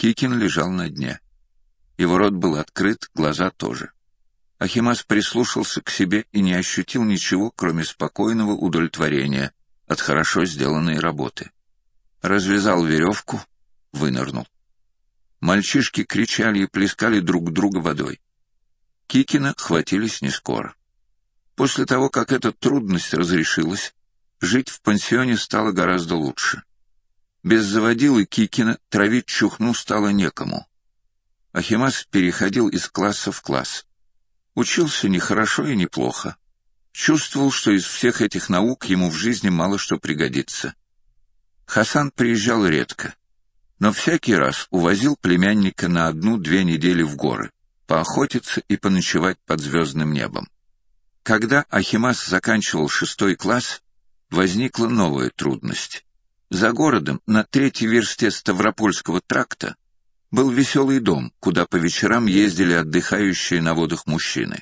Кикин лежал на дне. Его рот был открыт, глаза тоже. Ахимас прислушался к себе и не ощутил ничего, кроме спокойного удовлетворения от хорошо сделанной работы. Развязал веревку, вынырнул. Мальчишки кричали и плескали друг друга водой. Кикина хватились не скоро. После того, как эта трудность разрешилась, жить в пансионе стало гораздо лучше. Без заводилы Кикина травить чухну стало некому. Ахимас переходил из класса в класс. Учился не хорошо и не плохо. Чувствовал, что из всех этих наук ему в жизни мало что пригодится. Хасан приезжал редко, но всякий раз увозил племянника на 1-2 недели в горы, поохотиться и поночевать под звездным небом. Когда Ахимас заканчивал 6 класс, возникла новая трудность. За городом, на 3-й версте Ставропольского тракта, был веселый дом, куда по вечерам ездили отдыхающие на водах мужчины.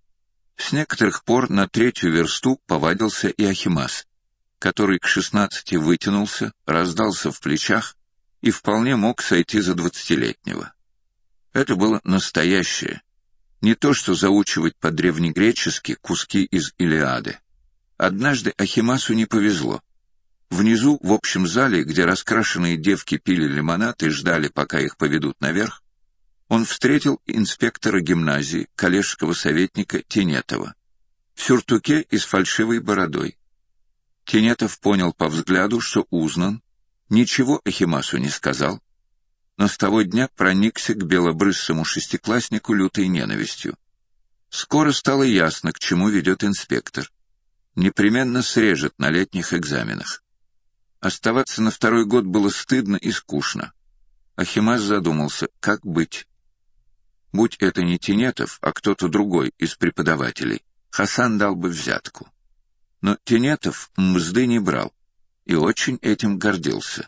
С некоторых пор на 3-ю версту повадился и Ахимас, который к 16 вытянулся, раздался в плечах и вполне мог сойти за 20-летнего. Это было настоящее, не то что заучивать по-древнегречески куски из Илиады. Однажды Ахимасу не повезло. Внизу, в общем зале, где раскрашенные девки пили лимонад и ждали, пока их поведут наверх, он встретил инспектора гимназии, коллежского советника Тенетова, в сюртуке и с фальшивой бородой. Тенетов понял по взгляду, что узнан, ничего Ахимасу не сказал, но с того дня проникся к белобрысому шестикласснику лютой ненавистью. Скоро стало ясно, к чему ведет инспектор. Непременно срежет на летних экзаменах. Оставаться на 2-й год было стыдно и скучно. Ахимас задумался, как быть. Будь это не Тенетов, а кто-то другой из преподавателей, Хасан дал бы взятку. Но Тенетов мзды не брал и очень этим гордился.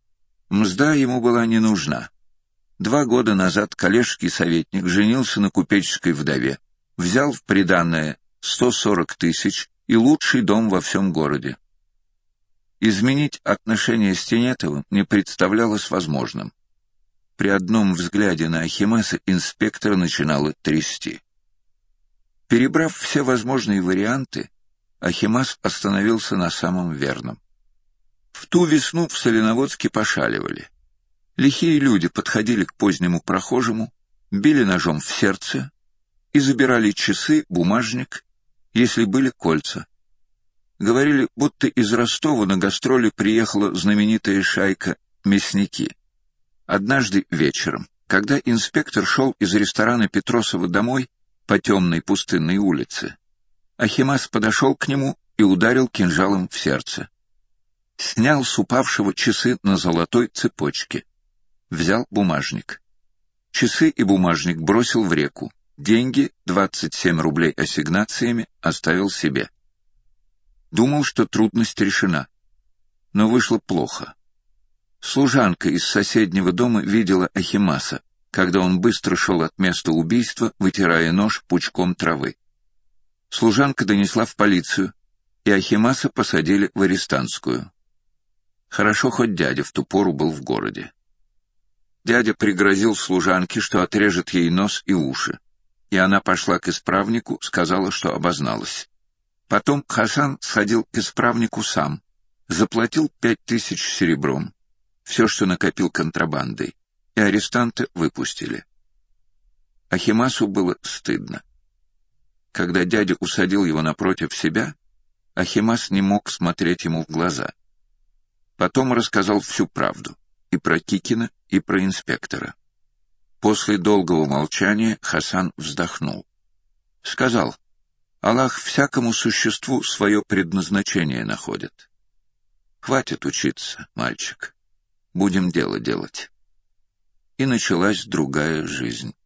Мзда ему была не нужна. 2 года назад коллежский советник женился на купеческой вдове, взял в приданое 140 тысяч и лучший дом во всем городе. Изменить отношения с Тенетовым не представлялось возможным. При одном взгляде на Ахимаса инспектора начинало трясти. Перебрав все возможные варианты, Ахимас остановился на самом верном. В ту весну в Соленоводске пошаливали. Лихие люди подходили к позднему прохожему, били ножом в сердце и забирали часы, бумажник, если были кольца. Говорили, будто из Ростова на гастроли приехала знаменитая шайка «Мясники». Однажды вечером, когда инспектор шел из ресторана Петросова домой по темной пустынной улице, Ахимас подошел к нему и ударил кинжалом в сердце. Снял с упавшего часы на золотой цепочке. Взял бумажник. Часы и бумажник бросил в реку. Деньги, 27 рублей ассигнациями, оставил себе. Думал, что трудность решена. Но вышло плохо. Служанка из соседнего дома видела Ахимаса, когда он быстро шел от места убийства, вытирая нож пучком травы. Служанка донесла в полицию, и Ахимаса посадили в арестантскую. Хорошо, хоть дядя в ту пору был в городе. Дядя пригрозил служанке, что отрежет ей нос и уши, и она пошла к исправнику, сказала, что обозналась. Потом Хасан сходил к исправнику сам, заплатил 5000 серебром, все, что накопил контрабандой, и арестанта выпустили. Ахимасу было стыдно. Когда дядя усадил его напротив себя, Ахимас не мог смотреть ему в глаза. Потом рассказал всю правду, и про Кикина, и про инспектора. После долгого молчания Хасан вздохнул. Сказал: Аллах всякому существу свое предназначение находит. Хватит учиться, мальчик. Будем дело делать. И началась другая жизнь.